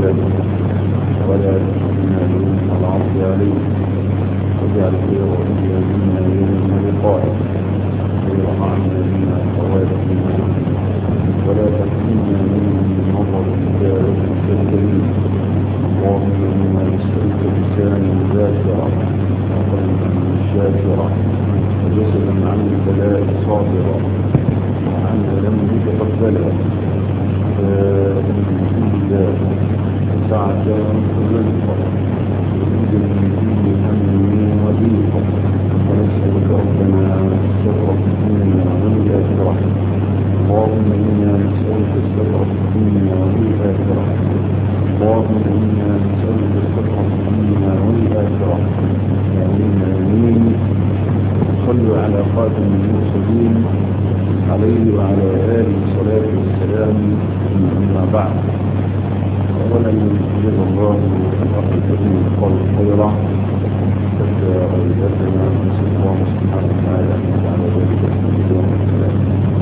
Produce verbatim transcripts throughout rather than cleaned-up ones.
له ولا تكلنا يوم العرض عليه واجعل خير أيامنا يوم لقائك خير أعمالنا خواتمنا ولا تكلنا من نظر الدار الكريم. اللهم إنا نسألك لسانا ذاكرا وقلبا شاكرا وجسدا عن البلاء صابرا وعن لم يتقبلا سعة ورزقا وزيدا من كل هم وضيقا ونسألك ربنا الستر في الدنيا والآخرة. اللهم إنا نسألك الستر في الدنيا والآخرة. اللهم إنا نسألك الستر في الدنيا والآخرة. آمين آمين. صلوا على خاتم المرسلين عليه وعلى آله الصلاة والسلام. أما بعد، أولا جزا الله أخذتكم القول خيرا حتى غيبتنا نسأل الله سبحانه وتعالى أن يجعل ذلك في اليوم الثلاث.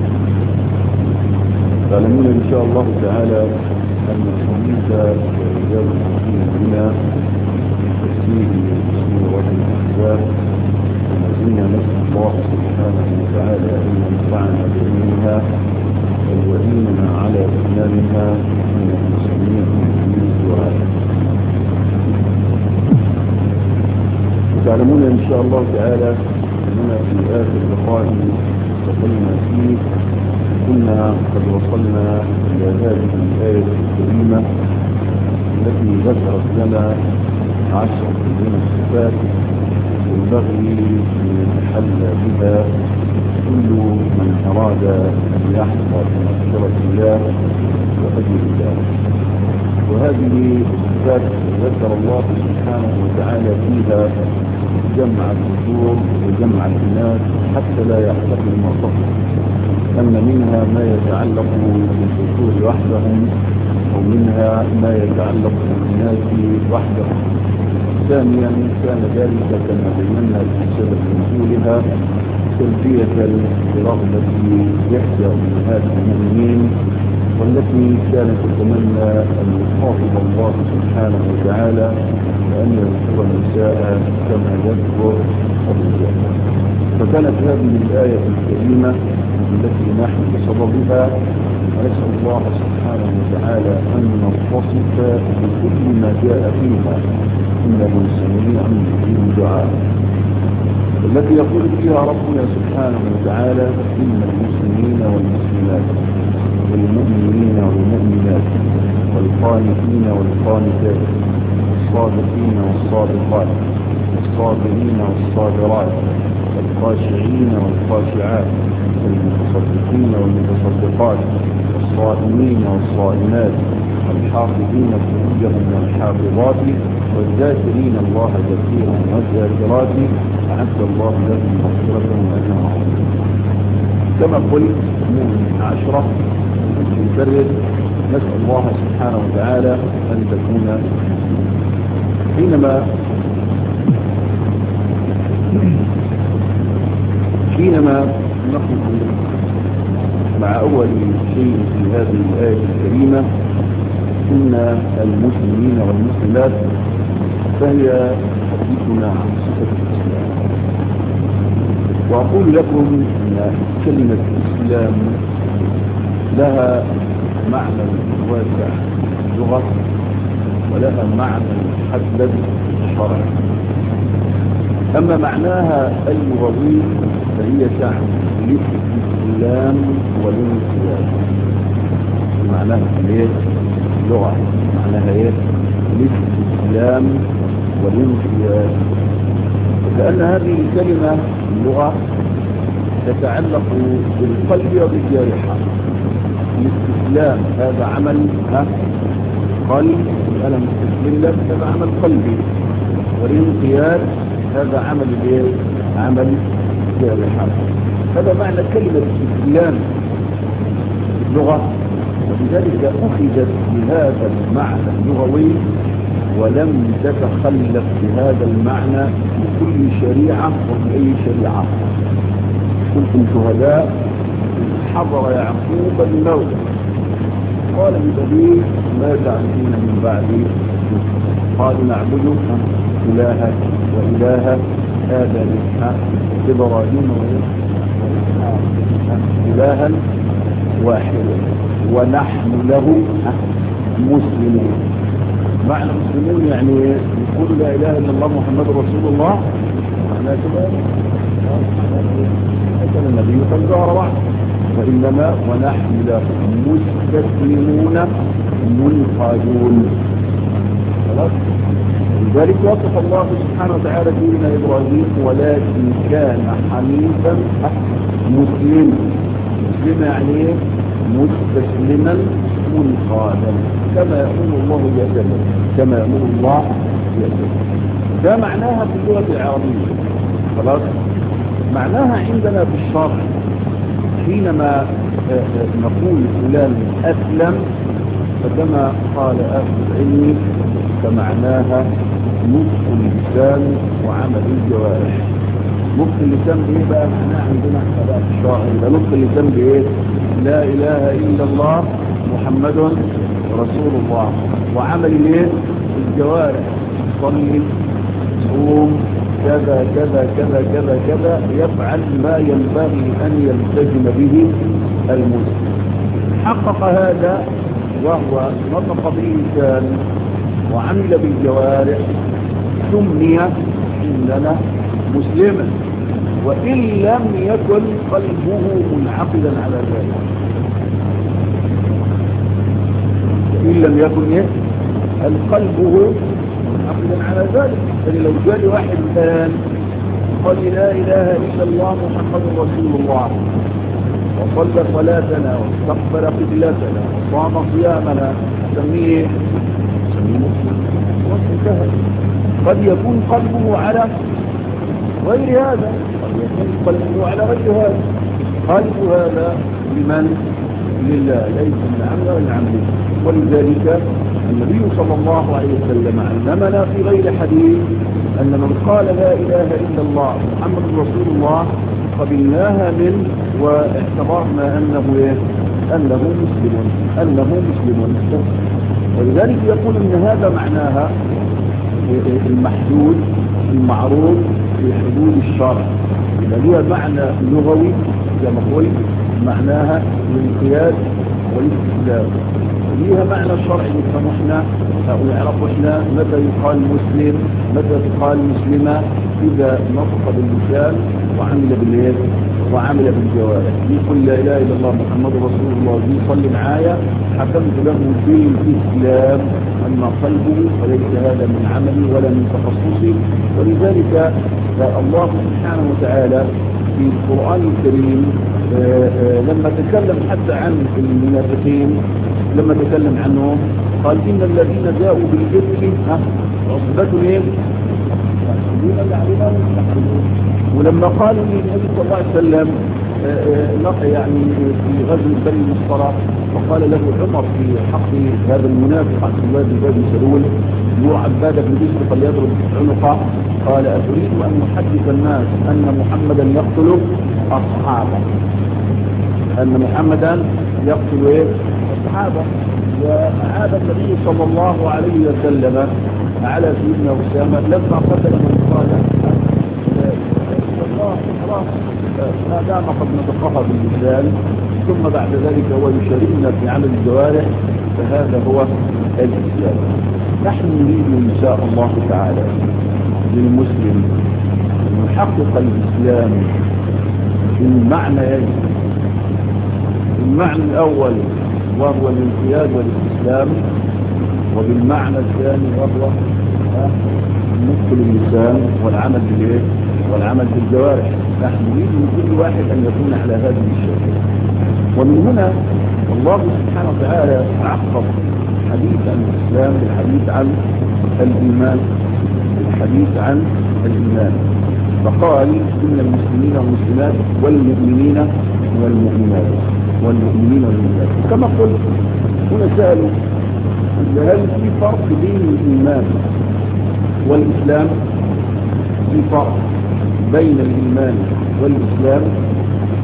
تعلمون إن شاء الله تعالى أن الحديث رجال المسلمين بنا تفسير سورة الأحزاب، وما زلنا نسأل الله سبحانه وتعالى أن ينفعنا بعلمها ويعيننا على إتمامها من المسلمين في الدعاء. وتعلمون إن شاء الله تعالى أننا في آخر لقاء وصلنا فيه كنا قد وصلنا إلى هذه الآية الكريمة التي ذكرت لنا عشر من الصفات ينبغي أن يتحلى بها كل من أراد أن يحظى بمغفرة الله وأجر الله. وهذه الصفات ذكر الله سبحانه وتعالى فيها جمع الذكور وجمع الإناث حتى لا يحتمل المعتقد أن منها ما يتعلق بالذكور وحدهم ومنها ما يتعلق بالإناث وحدهم. ثانيا كان ذلك كما بينا في سبب نزولها تلبية برغبة إحدى أمهات المؤمنين والتي كانت تتمنى أن يخاطب الله سبحانه وتعالى وأن يذكر النساء كما يذكر الرجال. فكانت هذه الآية الكريمة التي نحن بصددها ونسأل الله سبحانه وتعالى أن نتصف بكل ما جاء فيها إنه سميع مجيب الدعاء، التي يقول فيها ربنا سبحانه وتعالى إن المسلمين والمسلمات والمؤمنين والمؤمنات والقانتين والقانتات والصادقين والصادقات والصابرين والصابرات والخاشعين والخاشعات والمتصدقين والمتصدقات والصائمين والصائمات والحافظين فروجهم والحافظات والذاكرين الله كثيرا والذاكرات أعد الله لهم مغفرة وأجرا عظيما. كما قلت من عشرة نكرر نسأل الله سبحانه وتعالى أن تكون حينما حينما نقف مع أول شيء في هذه الآية الكريمة إن المسلمين والمسلمات فهي حديثنا عن صفة الإسلام. وأقول لكم أن كلمة الإسلام لها معنى واسع لغة ولها معنى محدد شرعي. أما معناها اللغوي فهي تعني الاستسلام والانقياد. معناها ايه؟ لغة معناها ايه؟ الاستسلام والانقياد. لأن هذه الكلمة اللغة تتعلق بالقلب وبالجارحة. الاستسلام هذا عمل قلب، أنا مستسلم لك هذا عمل قلبي، والانقياد هذا عمل ايه؟ عمل جارحة. هذا معنى كلمة الاستسلام في اللغة، ولذلك أخذت بهذا المعنى اللغوي ولم تتخلف بهذا المعنى في كل شريعة وفي أي شريعة. كنتم شهداء حضر يعقوب الموت قال بدليل ما تعبدون من بعدي قالوا نعبد إلها وإله آدم إبراهيم إلها واحدا ونحن له مسلمون. معنى مسلمون يعني يقول لا إله إلا الله محمد رسول الله. معنى كده كان النبي صلى الله عليه وسلم وإنما ونحن له مستسلمون منقادون. خلاص. لذلك وصف الله سبحانه وتعالى دين إبراهيم ولكن كان حنيفا مسلما. مسلما يعني مستسلما منقادا كما يقول الله جل كما يقول الله جل. ده معناها في اللغة العربية. خلاص. معناها عندنا في الشرع حينما نقول فلان أسلم فكما قال أهل العلم فمعناها نطق اللسان وعمل الجوارح. نطق اللسان بايه بقى؟ معناها عندنا احنا في الشرع يبقى نطق اللسان بايه؟ لا اله الا الله محمد رسول الله. وعمل ايه؟ الجوارح صلي صوم كذا كذا كذا كذا كذا يفعل ما ينبغي ان يلتزم به المسلم. حقق هذا وهو نطق باللسان وعمل بالجوارح سمي عندنا مسلما وإن لم يكن قلبه منعقدا على ذلك. إن لم يكن إيه؟ قلبه منعقدا على ذلك. يعني لو جاء واحد الآن قال لا إله إلا الله محمد رسول الله وصلى صلاتنا واستقبل قبلتنا وصام صيامنا سميه سميه مسلم وانتهى. قد يكون قلبه على غير هذا قد يكون قلبه على غير هذا. قلب هذا لمن؟ لله ليس من عمل ولا عمل. ولذلك النبي صلى الله عليه وسلم علمنا في غير حديث أن من قال لا إله إلا الله محمد رسول الله قبلناها منه واعتبرنا أنه إيه؟ أنه مسلم أنه مسلم. ولذلك يقول أن هذا معناها المحدود المعروف في حدود الشرع. إذا لها معنى لغوي زي ما قلت معناها الانقياد والاستسلام. ليها معنى شرعي يفهمنا أو يعرفوا احنا متى يقال مسلم متى يقال مسلمة إذا نطق باللسان وعمل باليد وعمل بالجوارح. يقول لا إله إلا الله محمد رسول الله يصلي معايا حكمت له بالإسلام أما قلبه فليس هذا من عملي ولا من تخصصي. ولذلك الله سبحانه وتعالى في القرآن الكريم لما تكلم حتى عن المنافقين لما تكلم عنهم قال إن الذين جاءوا بالإفك عصبة ايه؟ ولما قالوا للنبي صلى الله عليه وسلم يعني في غزو بني المصطلق وقال له عمر في حق هذا المنافق عبد الله بن ابي سلول هو عباده بن بشر فليضرب عنقه قال اتريد ان نحدث الناس ان محمدا يقتل اصحابه ان محمدا يقتل ايه؟ اصحابه. وعاد النبي صلى الله عليه وسلم على سيدنا اسامه لما قتل من قال الله خلاص ما دام قد نطقها باللسان ثم بعد ذلك هو يشاركنا في عمل الجوارح فهذا هو الإسلام. نحن نريد إن شاء الله تعالى للمسلم أن يحقق الإسلام بالمعنى يجب. المعنى الأول وهو الانقياد والاستسلام وبالمعنى الثاني وهو نطق اللسان والعمل بالإيه؟ والعمل بالجوارح. نحن نريد من كل واحد أن يكون على هذه الشيء. ومن هنا الله سبحانه وتعالى عقب الحديث عن الإسلام بالحديث عن الإيمان بالحديث عن الإيمان فقال إن المسلمين والمسلمات والمؤمنين والمؤمنات والمؤمنين والمؤمنات. كما قلت هنا سألوا هل في فرق بين الإيمان والإسلام؟ في فرق بين الإيمان والإسلام.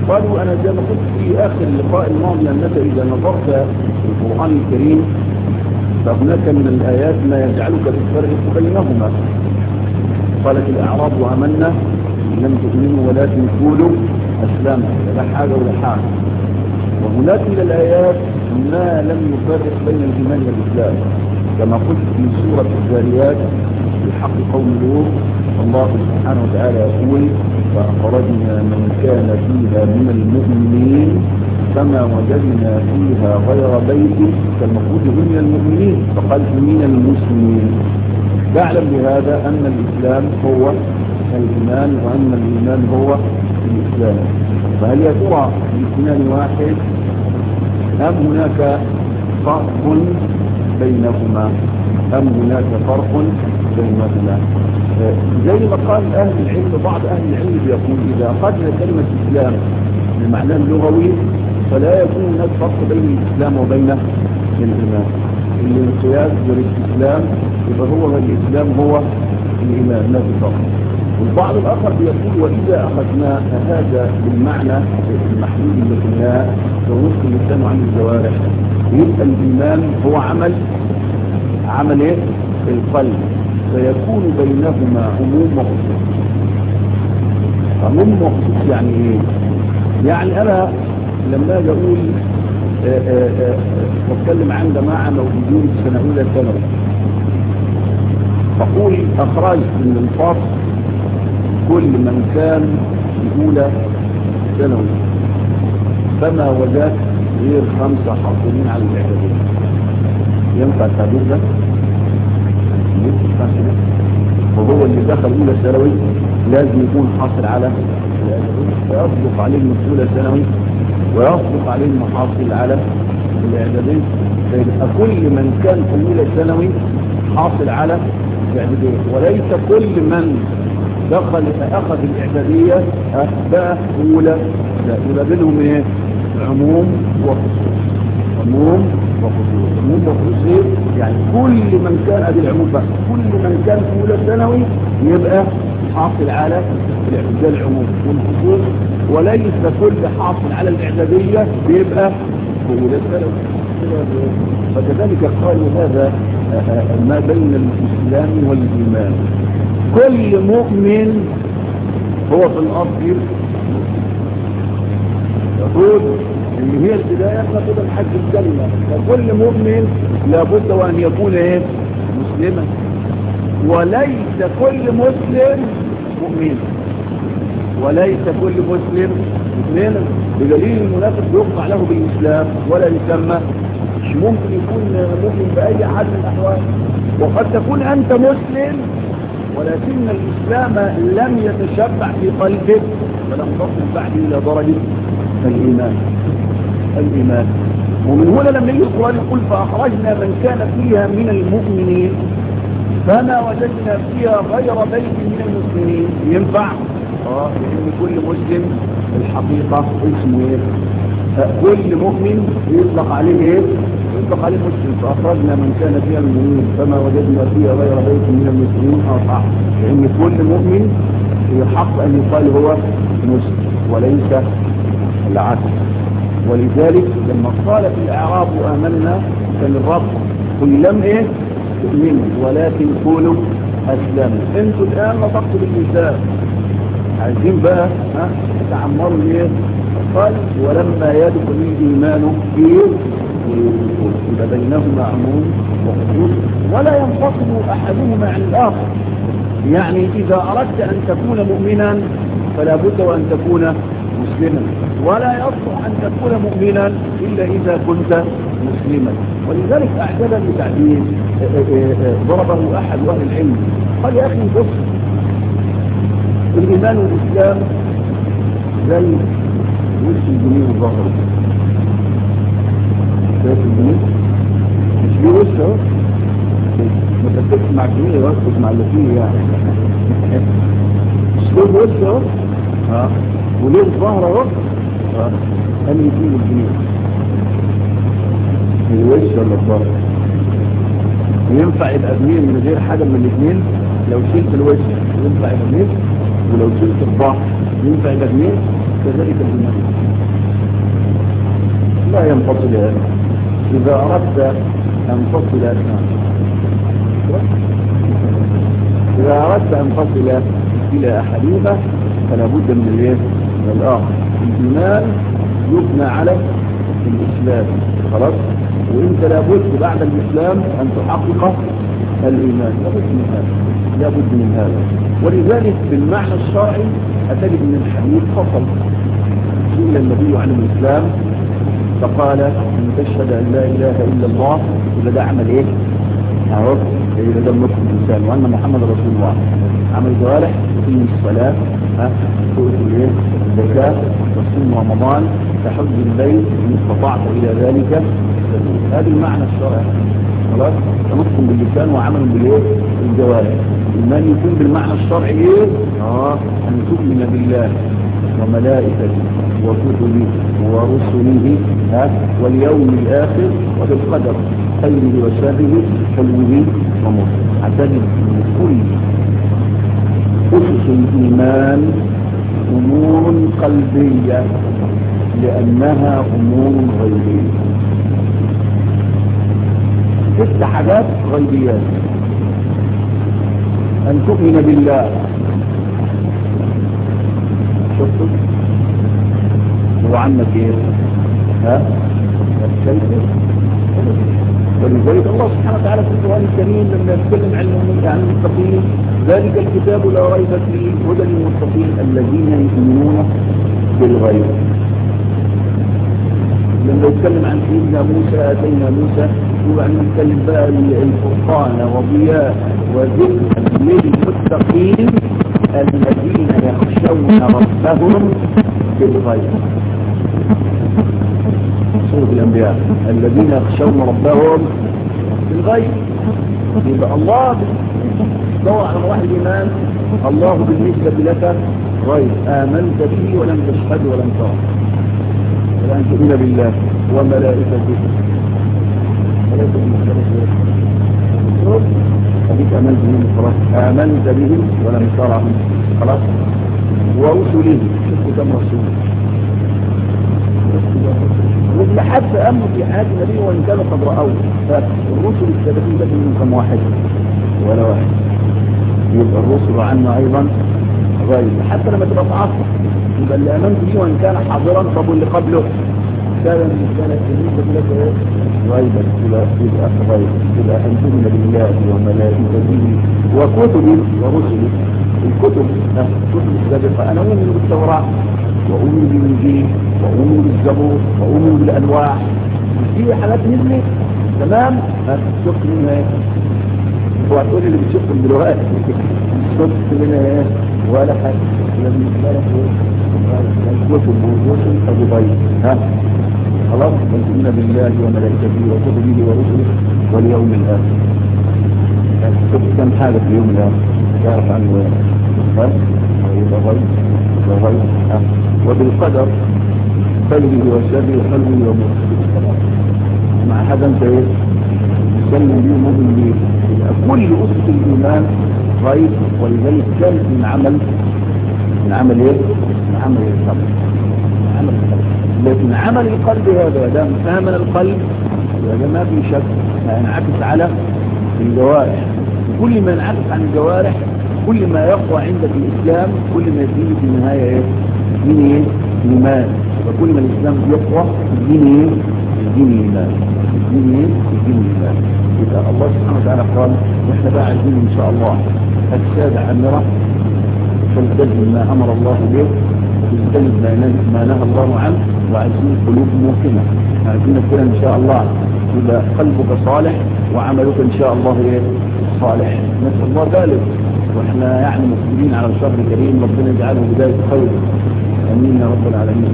قالوا أنا زي ما قلت في آخر اللقاء الماضي أنك إذا نظرت في القرآن الكريم فهناك من الآيات ما يجعلك تفرق بينهما. قالت الأعراب آمنا لم تؤمنوا ولكن قولوا أسلمنا، لا حاجة ولا حاجة. وهناك من الآيات ما لم يفرق بين الإيمان والإسلام، كما قلت في سورة الذاريات في حق قوم لوط الله سبحانه وتعالى يقول فأخرجنا من كان فيها من المؤمنين فما وجدنا فيها غير بيت كالمفروض من المؤمنين فقال من المسلمين. تعلم بهذا أن الإسلام هو الإيمان وأن الإيمان هو الإسلام. فهل يا ترى الاثنان واحد أم هناك فرق بينهما أم هناك فرق بينهما؟ زي ما قال أهل العلم، بعض أهل العلم يقول إذا أخذنا كلمة إسلام بمعنى اللغوي فلا يكون هناك فرق بين الإسلام وبين الإيمان. الانقياد والاستسلام يبقى هو الإسلام هو الإيمان لا فرق. والبعض الآخر يقول وإذا أخذنا هذا بالمعنى المحدود اللي قلناه ونصف اللسان عن الجوارح يبقى الإيمان هو عمل عمل إيه؟ القلب، فيكون بينهما عموم وخصوص. عموم وخصوص يعني إيه؟ يعني أنا لما أجي أقول بتكلم عن جماعة موجودين في سنة أولى ثانوي فأقول أخرجت من الفصل كل من كان في أولى ثانوي فما وجدت غير خمسة حاصلين على الإعدادية. ينفع التعبير ده؟ وهو اللي دخل أولى ثانوي لازم يكون حاصل على الإعدادية ويصدق عليه من أولى ثانوي ويصدق عليه المحاصل على الإعدادية. فيبقى كل من كان في أولى ثانوي حاصل على الإعدادية وليس كل من دخل أخذ الإعدادية بقى أولى. لا، يبقى بينهم إيه؟ عموم وخصوص. عموم وخصوص. عموم وخصوص إيه؟ يعني كل من كان أدي العموم بقى كل من كان في أولى ثانوي يبقى حاصل على الإعدادية العموم والخصوص، وليس كل حاصل على الإعدادية بيبقى في أولى ثانوي. فكذلك قالوا هذا ما بين الإسلام والإيمان. كل مؤمن هو في الأصل يقول اللي هي البداية نقول الحج الجنة. فكل مؤمن لابد وأن يكون ايه؟ مسلما، وليس كل مسلم مؤمن، وليس كل مسلم مؤمنا، بدليل المنافق يقطع له بالإسلام ولا يسمى. مش ممكن يكون مؤمن بأي حال من الأحوال. وقد تكون أنت مسلم ولكن الإسلام لم يتشبع في قلبك ولم تصل بعد إلى درجة الإيمان. الإيمان ومن هنا لما يجي القرآن يقول فأخرجنا من كان فيها من المؤمنين فما وجدنا فيها غير بيت من المسلمين. ينفع؟ اه لأن كل مسلم الحقيقة اسمه ايه؟ كل مؤمن يطلق عليه ايه؟ يطلق عليه مسلم. فأخرجنا من كان فيها المؤمنين فما وجدنا فيها غير بيت من المسلمين. اه صح، لأن كل مؤمن يحق أن يقال هو مسلم وليس العكس. ولذلك لما قالت الأعراب آمنا كان الرب قل لم ايه؟ تؤمنوا ولكن قولوا أسلموا. انتوا الآن نطقتوا باللسان، عايزين بقى ها تعمروا ايه؟ قال ولما يدخل الإيمان فيه يبقى بينهما عموم وخصوص ولا ينفصل أحدهما عن الآخر. يعني إذا أردت أن تكون مؤمنا فلا بد وأن تكون مسلما، ولا يصلح أن تكون مؤمنا إلا إذا كنت مسلما. ولذلك أعجبني تعبير ضربه أحد أهل العلم قال يا أخي بص الإيمان والإسلام زي وش الجنيه والظهر. شايف الجنيه؟ مش ليه وش اهو؟ ما تركزش مع الجنيه وركز مع اللي فيه يعني. مش ليه وش اهو؟ اه وليه الظهر اهو؟ اه قال لي فيه الجنيه. الوش ولا الظهر؟ ينفع يبقى جنيه من غير حاجه من الاثنين؟ لو شلت الوش ينفع يبقى جنيه، ولو شلت الظهر ينفع يبقى جنيه. كذلك الإيمان لا ينفصل هذا. إذا أردت أن تصل إذا أردت أن تصل إلى أحدهما فلا بد من الإيه؟ من الآخر. الإيمان يبنى على الإسلام خلاص، وإنت لابد بعد الإسلام أن تحقق الإيمان، لابد من هذا لابد من هذا ولذلك بالمعنى الشرعي أتجد من الحديث فصل. سئل النبي عن الإسلام فقال أن تشهد أن لا إله إلا الله، إذا ده عمل إيه؟ عرف إذا ده النطق باللسان وأن محمد رسول الله. عمل جوارح تقيم الصلاة، ها تؤتي الإيه؟ الزكاة، تصوم رمضان، تحج البيت إن استطعت إلى ذلك. هذا المعنى الشرعي خلاص، نطق باللسان وعمل بالإيه؟ بالجوارح. الإيمان يكون بالمعنى الشرعي إيه؟ آه أن تؤمن بالله وملائكته وكتبه ورسله ها واليوم الآخر وبالقدر خيره وشره حلوه ومره. اعتقد ان كل أسس الإيمان أمور قلبية لأنها أمور غيبية. ست حاجات غيبيات: أن تؤمن بالله، شفتوا هو عنك ايه؟ ها؟ الشيء. ولذلك الله سبحانه وتعالى في القرآن الكريم لما يتكلم عن المتقين: ذلك الكتاب لا ريب فيه هدى للمتقين الذين يؤمنون بالغيب. لما يتكلم عن سيدنا موسى اتينا موسى يقول نتكلم بقى الفرقان وضياء وذكر للمتقين الذين يخشون ربهم بالغيب. سورة الأنبياء الذين يخشون ربهم بالغيب. يبقى الله دور على مراحل الإيمان. الله بالنسبة لك غيب، آمنت به ولم تشهد ولم ترى. الآن تؤمن بالله وملائكته خليك آمنت بهم خلاص، آمنت بهم ولم ترهم خلاص، ورسله شوفوا كم رسول. واللي حتى أمنوا في حياة النبي وإن كانوا قد رأوه، فالرسل السابقين لكن من كم واحد ولا واحد. يبقى الرسل عنا أيضا غيب حتى لما تبقى معصر. يبقى اللي آمنت به وإن كان حاضرا طب واللي قبله كان كان بالنسبة لك ايه؟ غيبا. يبقى يبقى غيب. يبقى أن تؤمن بالله وملائكته وكتبه ورسله. الكتب الكتب السابقة أنا أؤمن بالتوراة وأؤمن بالإنجيل وأؤمن بالزبور وأؤمن بالأنواع. في حالات نزلت تمام شفت منها ايه؟ وهتقول اللي بتشوفهم دلوقتي شفت منها ايه؟ ولا حاجة. لازم نتبارك ايه؟ الكتب والرسل أبو غيب. ها خلاص نؤمن بالله وملائكته وكتبه ورسله واليوم الآخر. شفت كم حاجة في اليوم الآخر تعرف عنه ايه؟ ها يبقى غيب وغيب. ها وبالقدر خيره وشره حلوه ومره. مع هذا انت ايه؟ تسلم بيه ومؤمن بيه. كل أسس الإيمان غيب. ولذلك كان من عمل من عمل ايه؟ من عمل القلب. عمل القلب. لكن عمل القلب هذا دام آمن القلب هذا ما في شك هينعكس على الجوارح. كل ما ينعكس عن الجوارح كل ما يقوى عندك الإسلام كل ما يزيد في النهاية ايه؟ دين ايه؟ إيمان. فكل ما الإسلام يقوى الدين ايه؟ الدين إيمان. الدين ايه؟ الدين إيمان. يبقى الله سبحانه وتعالى قال نحن بقى عايزين إن شاء الله أجساد عامرة تلتزم ما أمر الله به وتلتزم ما نهى الله عنه، وعايزين قلوب موقنة. عايزين كده إن شاء الله يبقى قلبك صالح وعملك إن شاء الله ايه؟ صالح. نسأل الله ذلك. واحنا يعني مسلمين على الشهر الكريم ربنا يجعله بداية خير. امين يا رب العالمين.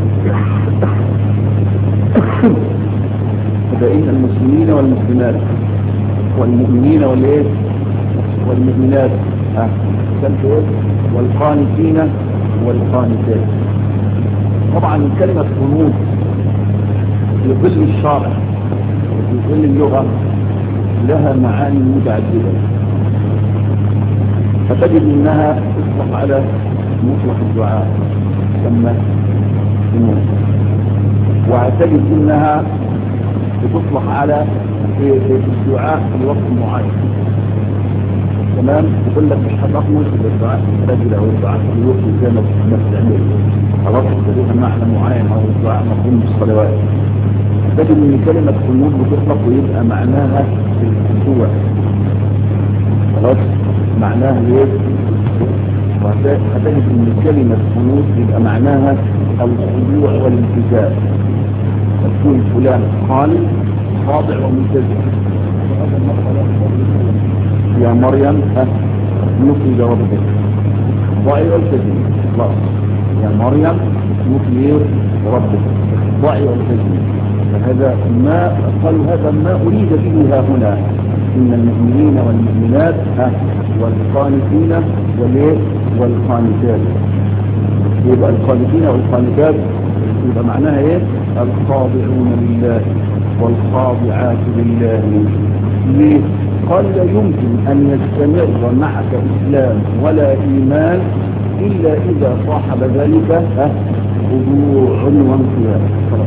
فإن المسلمين والمسلمات والمؤمنين والايه والمؤمنات ها والقانتين والقانتات. طبعا كلمة قنوت في ظل الشرع وفي ظل اللغة لها معاني متعددة، فتجد انها تطلق على مطلق الدعاء كما المسلمون، وتجد انها بتطلق على الدعاء في وقت معين. تمام؟ يقول لك مش هتخلص بالدعاء الرجل او الدعاء في الوقت زي ما بتعمل خلاص تديها معنى معين او الدعاء مفهوم بالصلوات. تجد ان كلمه قنوت بتطلق ويبقى معناها الخشوع. خلاص معناها ايه؟ وهتجد ان كلمه قنوت يبقى معناها الخضوع والالتزام. تكون فلان خالد خاضع وملتزم. يا مريم نقي ربك ضعي والتزم. خلاص يا مريم نقي ربك ضعي والتزم. فهذا ما قالوا هذا ما أريد به ها هنا إن المؤمنين والمؤمنات والقانتين والقانتات. يبقى القانتين والقانتات يبقى معناها ايه؟ الخاضعون لله والخاضعات لله. ليه؟ قال لا يمكن أن يستمر معك إسلام ولا إيمان إلا إذا صاحب ذلك خضوع وانقياد.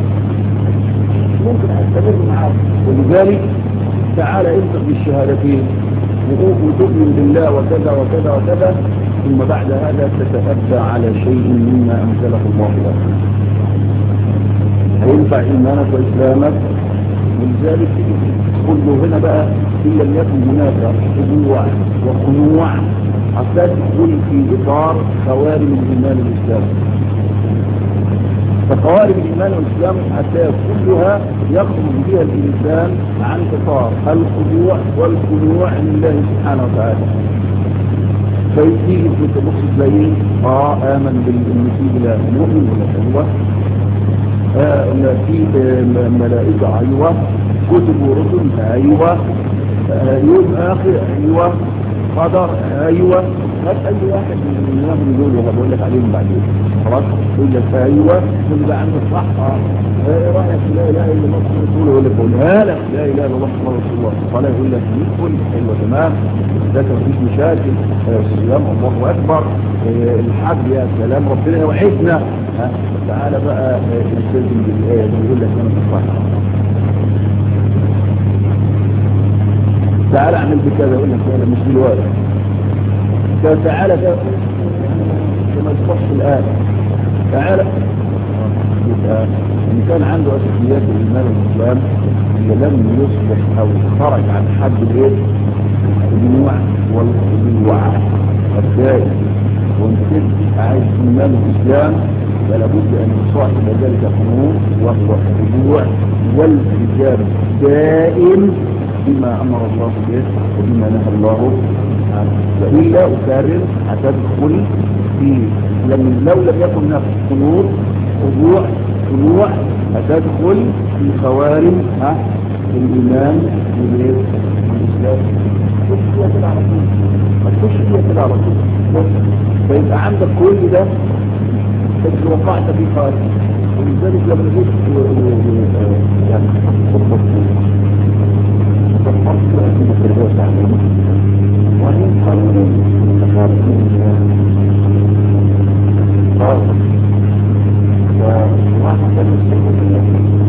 ممكن أستمر معك، ولذلك تعالى انطق بالشهادتين وتؤمن بالله وكذا وكذا وكذا، ثم بعد هذا تتأتى على شيء مما أنزله الله لك. هينفع إيمانك وإسلامك؟ ولذلك كله هنا بقى إن لم يكن هناك خضوع وخنوع حتى تدخل في إطار خوارم الإيمان والإسلام. فخوارم الإيمان والإسلام حتى كلها يخرج بها الإنسان عن إطار الخضوع والخنوع لله سبحانه وتعالى. فيجي في تبص تلاقيه اه آمن بالمسيح لا مؤمن ولا هو آه في ملائكة أيوة، كتب ورسل أيوة، آه يوم آخر أيوة، قدر أيوة. هات أي واحد من الناس دول ولا بقول لك عليهم بعدين خلاص يقول لك أيوة كل ده عنده صح. ايه رأيك لا إله إلا الله محمد رسول الله؟ يقول لك قولها لك لا إله إلا الله محمد رسول الله. قال يقول لك يدخل حلوة تمام، ده كان مفيش مشاكل، الصيام الله أكبر، الحج يا سلام ربنا يوحدنا. تعالى بقى نلتزم بالآية دي يقول لك أنا صح. تعالى اعمل بكذا يقول لك أنا مش دلوقتي. تعالى كده كما تصح الآن. تعالى إن كان عنده أساسيات الإيمان والإسلام لم يصبح أو خرج عن حد الإيه؟ الخنوع والخضوع الدائم. وإن كنت عايز إيمان والإسلام فلا بد أن يصاحب ذلك خنوع وهو الخضوع والالتزام دائم بما أمر الله به وبما نهى الله عنه. وإلا أكرر هتدخل في لم لو لم يكن نفس خنوع خضوع خنوع هتدخل في خوارم ها الإيمان والإسلام. تخش فيها كده على طول، هتخش فيها كده على طول. فيبقى عندك كل ده بس وقعت في خوارم. ولذلك لما جيت يعني خطبت خطبت في التربية عليهم وهي قانون تخارجين خاص وواحد المسلمين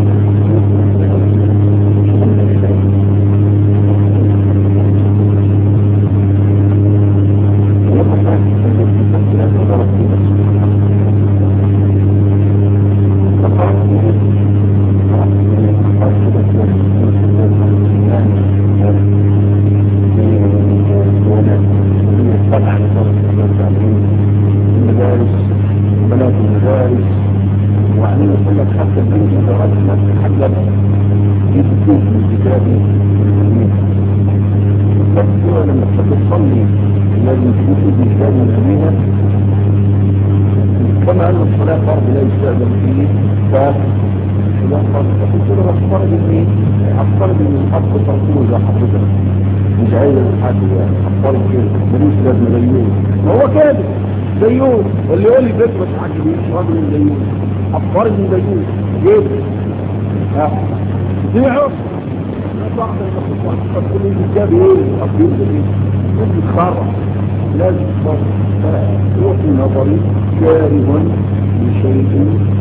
كما أن الصلاة فرض لا يستأذن فيه فالصلاة فرض فكنت لما أفترض إني أفترض إن الحق تركوه إذا حضرتك مش عايز الحد يعني أفترض كده ملوش لازمة ديون ما هو كاذب ديون واللي يقول لي بيت مش عاجبنيش راجل ديون أفترض إن ديون جيب ها ضيعه بعض المخصوصات تقول لي الجاب إيه أبيض إيه كنت تخرج لازم تصرف فروح نظري كاره لشيء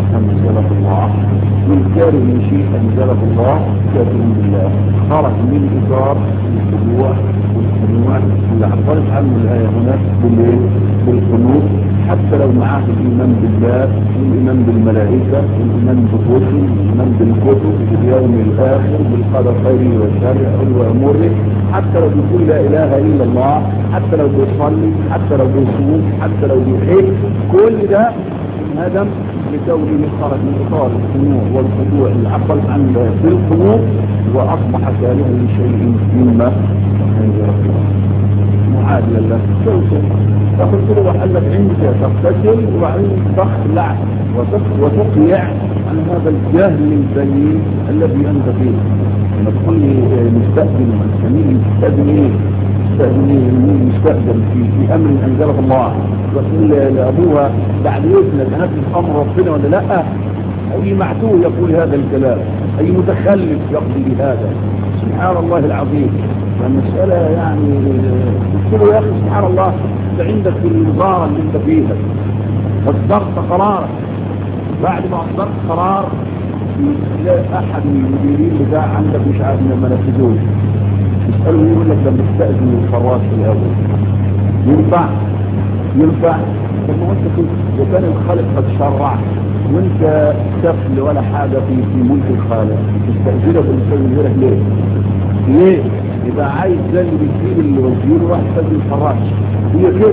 أنزله الله، والكاره من شيء أنزله الله كافر بالله، خرج من إطار الخضوع والخنوع اللي عبرت عنه الآية هنا بالقنوط، حتى لو معاه الإيمان بالله والإيمان بالملائكة والإيمان بالرسل والإيمان بالكتب باليوم الآخر بالقدر خيره وشره وأموره، حتى لو بيقول لا إله إلا الله، حتى لو بيصلي، حتى لو بيصوم، حتى لو بيحج، كل ده هدم لكونه خرج من إطار الخنوع والخضوع اللي عبرت عنه بالقنوط وأصبح كاره لشيء مما أنزل الله معادلا له. فقلت له وحلت عندك تغتسل وبعدين تخلع وتقلع عن هذا الجهل البين الذي انت فيه. لما تقول لي مستأذن والسمين مستأذن ايه؟ مستأذن ايه؟ مستأذن في, في امر انزله الله، وتقول لابوها بعد اذنك هنفذ امر ربنا ولا لا؟ اي معتوه يقول هذا الكلام، اي متخلف يقضي بهذا. سبحان الله العظيم. فالمسألة يعني قلت له يا اخي سبحان الله، انت عندك في الوزارة اللي انت فيها اصدرت قرار، بعد ما اصدرت قرار تلاقي احد من المديرين بتاع عندك مش عارف ما نفذوش، تسأله يقول لك لما تستأذن الفراش في الاول ينفع؟ ينفع؟ طب ما انت كنت وكان الخالق قد شرع وانت سفل ولا حاجة في في ملك الخالق، تستأذنه بالمسؤول غيرك ليه؟ ليه؟ يبقى عايز زي اللي بيجيب الوزير وراح يستأذن الفراش، هي كده.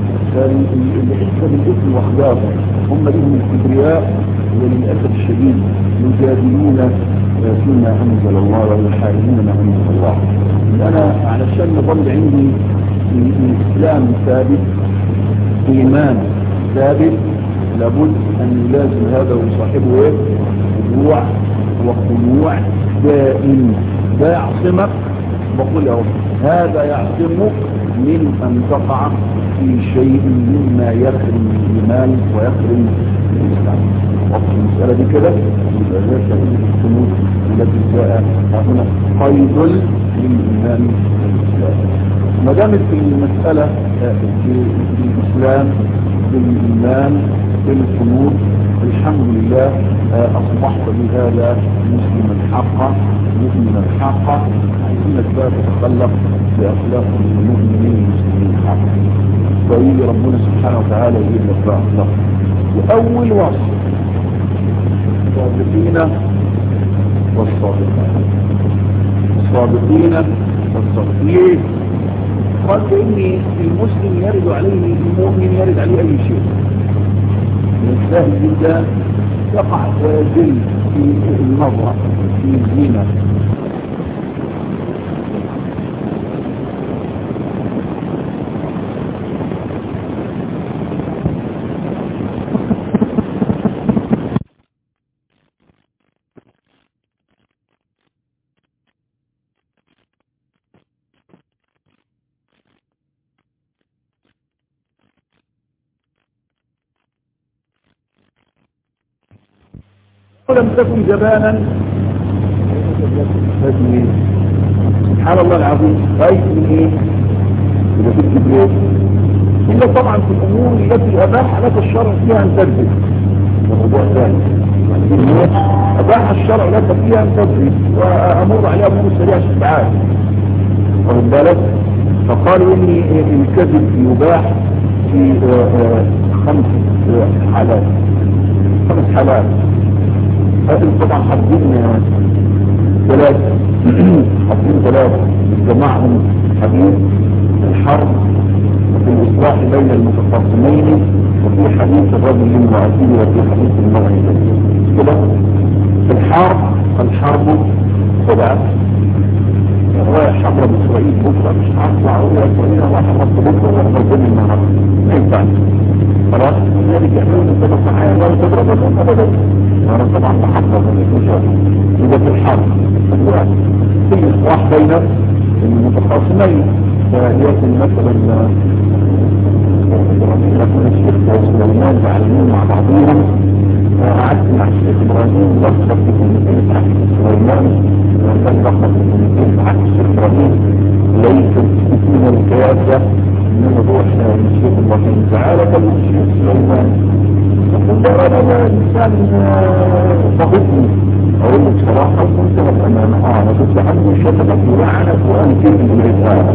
فالعزة بالاسم واخلاقه هم لهم الكبرياء، وللأسف الشديد يجادلون فيما أنزل الله ويحاربون ما أنزل الله. أنا علشان نظل عندي الإسلام ثابت، إيمان ثابت، لابد أن يلازم هذا ويصاحبه إيه؟ خضوع وخنوع دائم. ده يعصمك، بقول له هذا يعصمك من أن تقع في شيء مما يخرم الإيمان ويخرم الإسلام. وقت المسألة دي كده يبقى ذات الخنوع التي جاء هنا قيد للإيمان والإسلام. ما دامت في المسألة في الإسلام بالإيمان بالخنوع الحمد لله أصبحت بهذا مسلما حقا مؤمنا حقا، عايزينك بقى تتخلق بأخلاق المؤمنين المسلمين حقا، ويجي ربنا سبحانه وتعالى يجيب لك بقى أخلاق. وأول وصف الصادقين والصادقات، الصادقين والصادقين. قال إني المسلم يرد عليه المؤمن يرد عليه أي شيء، من سهل جدا يقع ويجل في النظرة في الزينة. ولم تكن جبانا سبحان الله العظيم. خايف من ايه؟ اذا كنت بلاد الا طبعا في الامور التي اباح لك الشرع فيها ان تكذب، موضوع ثاني. اباح الشرع لك فيها ان تكذب، وامر عليها امور سريعه سبعات واخد بالك. فقالوا اني الكذب يباح في خمس حالات، خمس حالات. هذه طبعا حدين ثلاثة حدين ثلاثة جمعهم حديث الحرب وفي الإصلاح بين المتخاصمين، وفي حديث الرجل للمعزين، وفي حديث الموعظة. كده في الحرب الحرب سبعة. رايح حرب إسرائيل بكرة مش هطلع ولا إسرائيل راح حرب بكرة ولا ضربني النهارده ما ينفعش. خلاص ذلك يحلون السبب صحيح الله تضربهم أبدا. أنا طبعا بحفظ الإنسان إذا في الحرب في إصلاح بين المتخاصمين، فيكون مثلا يكون الشيخ وسليمان يعلمون مع بعضهم. قعدت مع الشيخ إبراهيم لقب في كلمتين مع الشيخ سليمان، وكان لقب في كلمتين مع الشيخ إبراهيم ليس من الكياسة من روح الشيخ إبراهيم تعالى كلمة الشيخ سليمان مجرد انا انسان ضغطني اقول لك صراحه كنت انا اه انا كنت عندي شتمك ولعنك وانت الرساله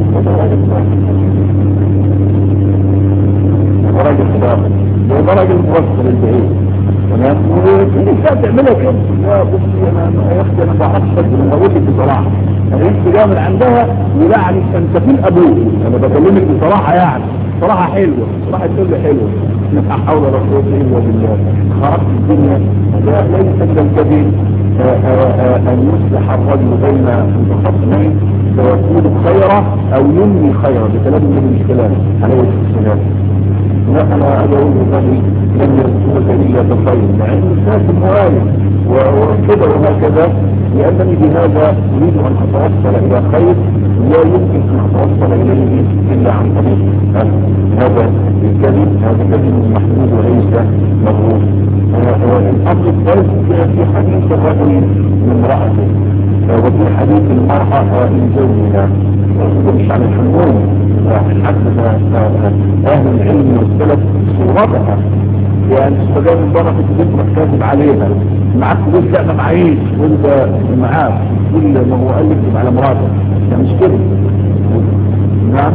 درجه خلافه درجه الموصل البعيد تمام وفي نساء تعملها كده يا بصي انا يا اختي انا بعصب من اقول بصراحه انا لسه جاي من عندها ولعني انت فين ابوك انا بكلمك بصراحه يعني صراحه حلوه صراحه تقول لي حلوه لا حول ولا قوه الا بالله خرجت الدنيا ده ليس من الكبير ان يصلح الرجل بين متخاصمين فيكون خيرا او ينمي خيرا بكلام من الكلام عليه السلام لا انا اقول الذي لم يرسلك الا بخير مع ان الناس الموالد وكذا وهكذا لانني بهذا اريد ان اتوصل الى خير لا يمكن ان اتوصل اليه الا عن طريق هذا الكذب هذا كذب محمود وليس مغروب. الامر الثالث في حديث الرجل من امراته وفي حديث المراه من زوجها مش على الحمول حدث اهل العلم والسلف صورتها يعني استجاب الضرب في البيت كاتب عليها معاك فلوس لا ما معيش وانت معاك كل ما هو قال لك على مراته ده مش كده نعم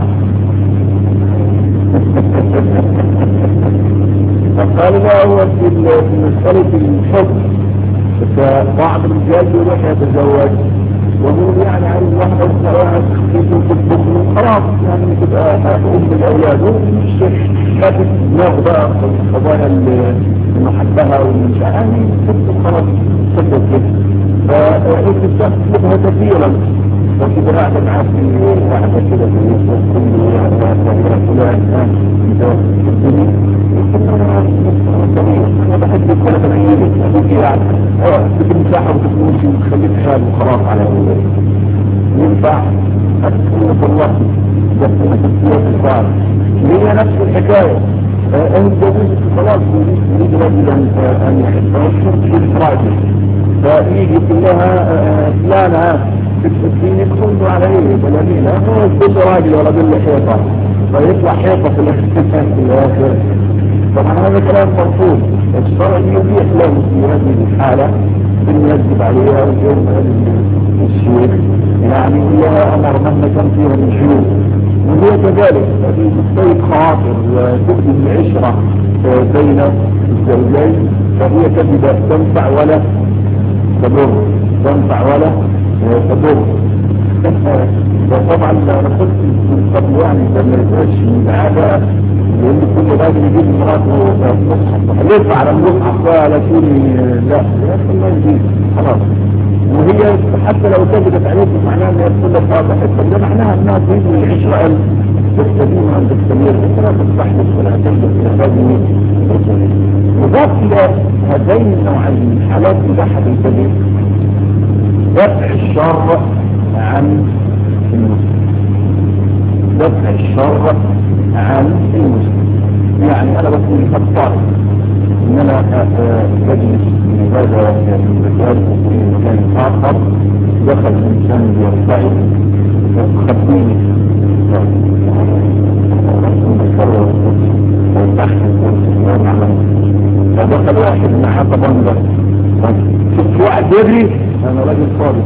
فقال لا هو في مسألة الحب فبعض الرجال يروح يتزوج وهو يعني عايز واحدة واحد تخفيته في البخل خلاص يعني تبقى أم الأولاد مش كاتب دماغ بقى القضايا اللي محبها والمش يعني تكتب خلاص تكتب كده فإنت تكتبها كثيرا وكده قاعدة معاك واحدة كده في كل يعني فلان انت تكتبني انا بحب الثلاثة العيالة ابوك يعني تكتب مساحة وتكتبوشي وتخليك حال وخلاص على الولاد ينفع أتكلم الله بس ما تكتبوش الفعل هي نفس الحكاية انت جوزك خلاص يريد رجلا ان يحبها في الفراجل فيجي كلها فلانة بتسكين يدخلوا على ايه بلانين هو كل راجل ولا كل حيطة فيطلع حيطة في الاخر طبعا هذا كلام مرفوض الشرع يبيح له في هذه الحالة ان يجب عليها ويجب الشيخ يعني هي امر مهما كان فيها من شيوخ وهي كذلك هذه تستيق خاطر وتؤدي العشرة بين الزوجين فهي كذبة تنفع ولا تضر تنفع ولا تضر طبعا انا قلت من قبل يعني لما يبقاش من العادة لان كل راجل يجيب مراته مصحف يرفع على المصحف ولا تقولي لا يا اخي الله يجيب خلاص وهي حتى لو كذبت عليك معناها ان يقول لك هذا حتى ده معناها انها تريد العشرة ان تستدين وان تستمر فلا تستحدث ولا تلبس الى هذه وضاف الى هذين النوعين من حالات اباحة الكذب دفع الشر عن المسلم دفع الشر عن المسلم يعني انا بكون خطار ان انا بجلس من هذا المكان وفي مكان اخر دخل الانسان يرتعي خبيني فدخل واحد معاه طبنجة شفت واحد يجري انا راجل صادق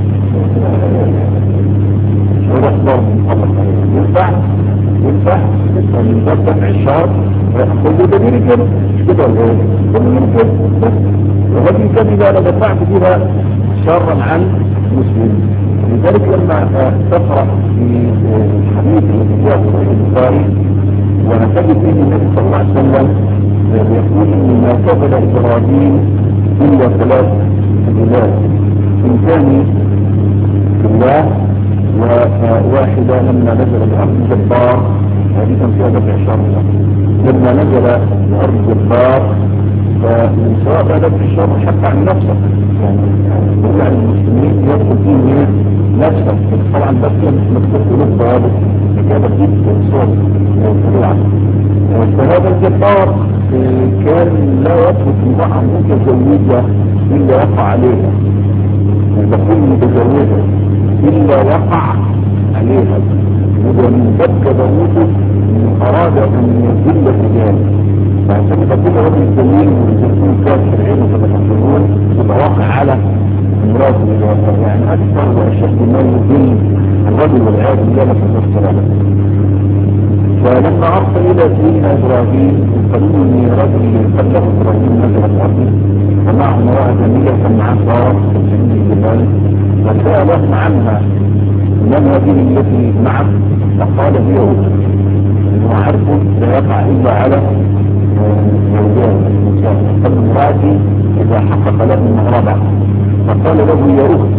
ولا صادق ينفع ينفع من ضبط عشار كله دليل كده كده ولا ايه كله كده وهذه الكلمة انا دفعت فيها شرا عن مسلم لذلك لما تقرأ في الحديث الذي جاء في البخاري ونتجد فيه النبي صلى الله عليه وسلم يقول ان ما كفل ابراهيم الا ثلاث بلاد انسان في الله وواحدة لما نزل الارض الجبار هذه كان فيها دفع الشر لما نزل الارض الجبار فمن سواء بقى دفع الشر حتى عن نفسك يعني يعني المسلمين يدخل فيه نفسك طبعا بس مكتوب له الضوابط كده تجيب صوت طبعا فهذا الجبار كان لا يترك امرأة متزوجة إلا وقع عليها يقول متزوجة إلا وقع عليها وده من بك ضوته من أراد أن يذل الرجال فعشان يبقى كل رجل الدليل ويكون كافر العلم كما تقولون يبقى واقع على المراد يعني اكثر واشد ما يدل الرجل والعياذ بالله نسال السلامه. فلما ارسل الى سيدنا ابراهيم قالوا اني رجل قبله ابراهيم نزل ابراهيم ومعه امراه جميله كان معاه ساره سيدنا الجبال فسالهم عنها من هذه التي معك فقال هي رجل انه عرف لا يقع الا على زوجان الانسان قد امراتي اذا حقق له المغربه فقال له يا رجل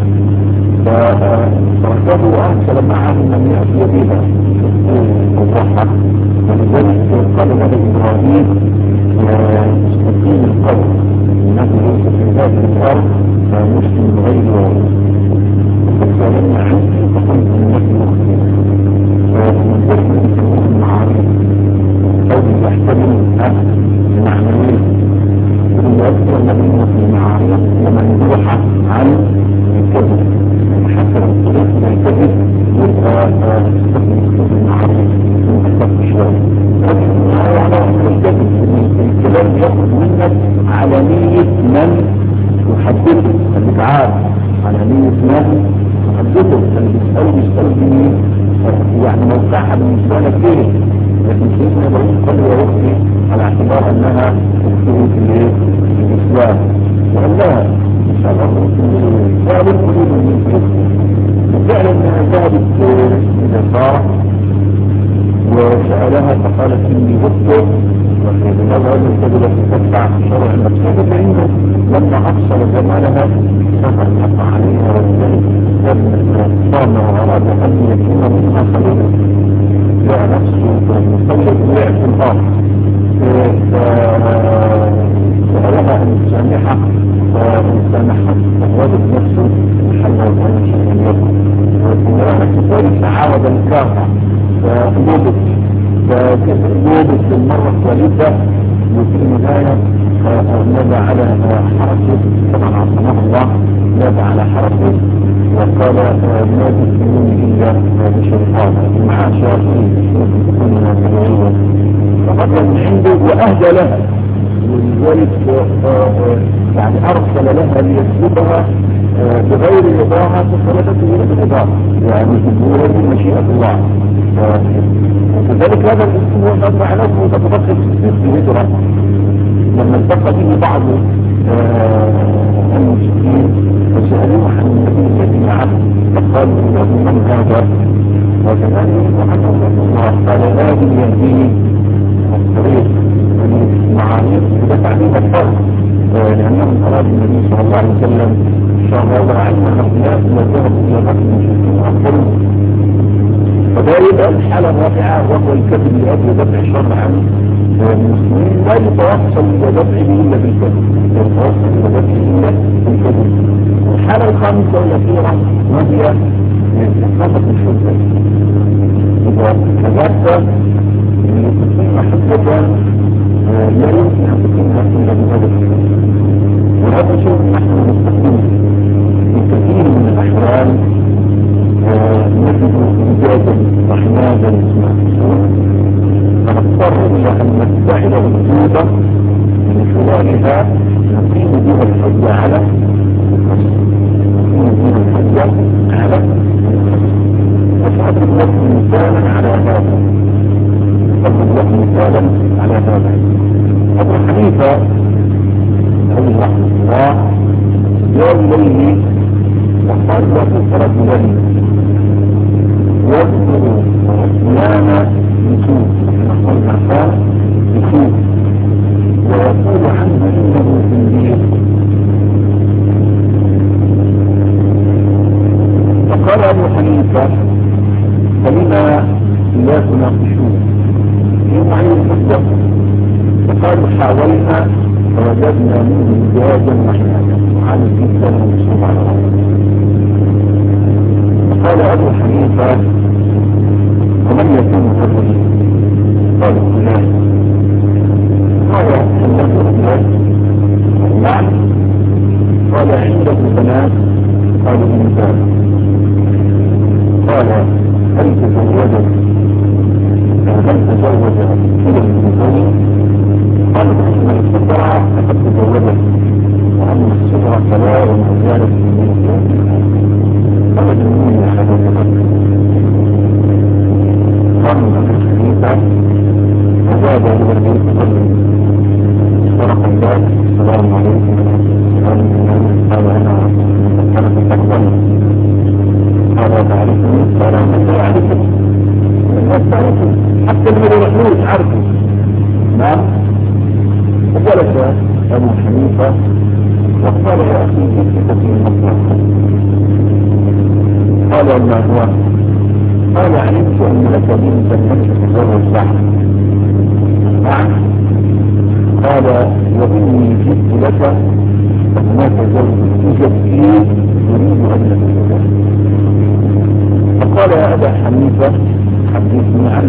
فركبوا وارسل معه من ياتي بها الضحى ولذلك قال له ابراهيم مستقيم القول انه ليس في هذه الارض مسلم غير وارث فسالنا عنه فقلت انك مخطئ فمن ذلك يسموه المعارف او يحتمل معنويه ثم يذكر مدينه المعارف لمن يوحى عن الكذب حتى الطريق الى الكذب يبقى يستخدم المعارف من شويه لكن على الكذب الكلام ياخذ منك على نيه من يحدثه الابعاد على نيه من يحدثه الاسئله يستخدم يعني موقعها بالنسبه لك ايه لكن سيدنا ابراهيم قال يا اختي على اعتبار انها تدخل في الاسلام وقال لها ان شاء الله ذهب القلوب من وفعلا انها ذهبت الى ساره وسالها فقالت اني بطل وبهذا الرجل تتبع شرع المقصود فانه لما افصل زمانها سفر يقع عليها ولذلك صام واراد ان يكون منها خليلا لا نفسه المسلط وقع في الارض فسالها ان تسامحها فسامحها فوجد نفسه حلال وان شيئا يكون وكان كذلك عاود الكافه فنوبت فنوبت المره الثالثه وفي النهايه نادى على حركه طبعا عصمه الله نادى على حركه وقال ما تسلموني الا بشيطان مع شياطين كنا سمعيا فقبل من عنده واهدى لها ولذلك يعني ارسل لها ليسلبها بغير رضاها فخرجته الى الرضا يعني بغير مشيئه الله وكذلك هذا الاسلوب هو قد معناه متفقد في الهجره لما التقى به بعض المسلمين وسألوه عن النبي الذي معه فقالوا له من هذا وكذلك محمد رسول الله قال هذه يهديني الطريق المعارف بدفع بها الفرق لأنهم أراد النبي صلى الله عليه وسلم شغل عنا هؤلاء وذهبوا إلى غد المشركين وأخبروا فده يبقى الحالة الرابعة وهو الكذب لأجل دفع الشر عن المسلمين لا يتوصل إلى دفعه إلا بالكذب لا يتوصل إلى دفعه إلا بالكذب الحالة الخامسة والأخيرة وهي إقامة الحجة إذا كذبت لتقيم حجة لا يمكن أن تقيمها إلا بهذا الحجة وهذا شيء نحن نستخدمه في كثير من الأحوال نجد إنجازا وحمادا اسمه فنضطر إلى أن نستعد وجودا من خلالها نقيم بها الحجة على نقيم بها الحجة على وسأضرب لك مثالا على هذا أضرب لك مثالا على هذا أبو حنيفة عليه رحمة الله جاء إليه وقال له رجلا يذكر فلان بسوء نقول مكان بسوء ويقول عنه انه زنديق فقال ابو حنيفه فلما لا تناقشون يوم عين الحجه فقالوا حاولنا فوجدنا منه انجازا وحيادا وعن جدا ومصروف على الله قال ابو حنيفه ومن يكون الرجل قال فلان قال عنده اولاد نعم قال عنده بنات قالوا انسان قال هل تزوجت هل تزوج كلا من الزوج قال إن الشجرة فقد تزوجت وأما الشجرة فلا وما زالت في الملك قال جميل يا حبيبي قال من الخليفة فزاد إلى البيت قبل اشترق الباب السلام عليكم قال قال أنا كانت تقبل قال تعرفني قال أنا لا أعرفك الناس تعرفني حتى اللي ما يروحوش عارفه نعم وجلس أبو حنيفة وقال يا أخي جئتك في المطلق قال ما هو قال علمت أن لك بنتا لم تتزوج بعد نعم قال وإني جئت لك فهناك زوج توجد فيه يريد أن يتزوج فقال يا أبا حنيفة حدثني عنه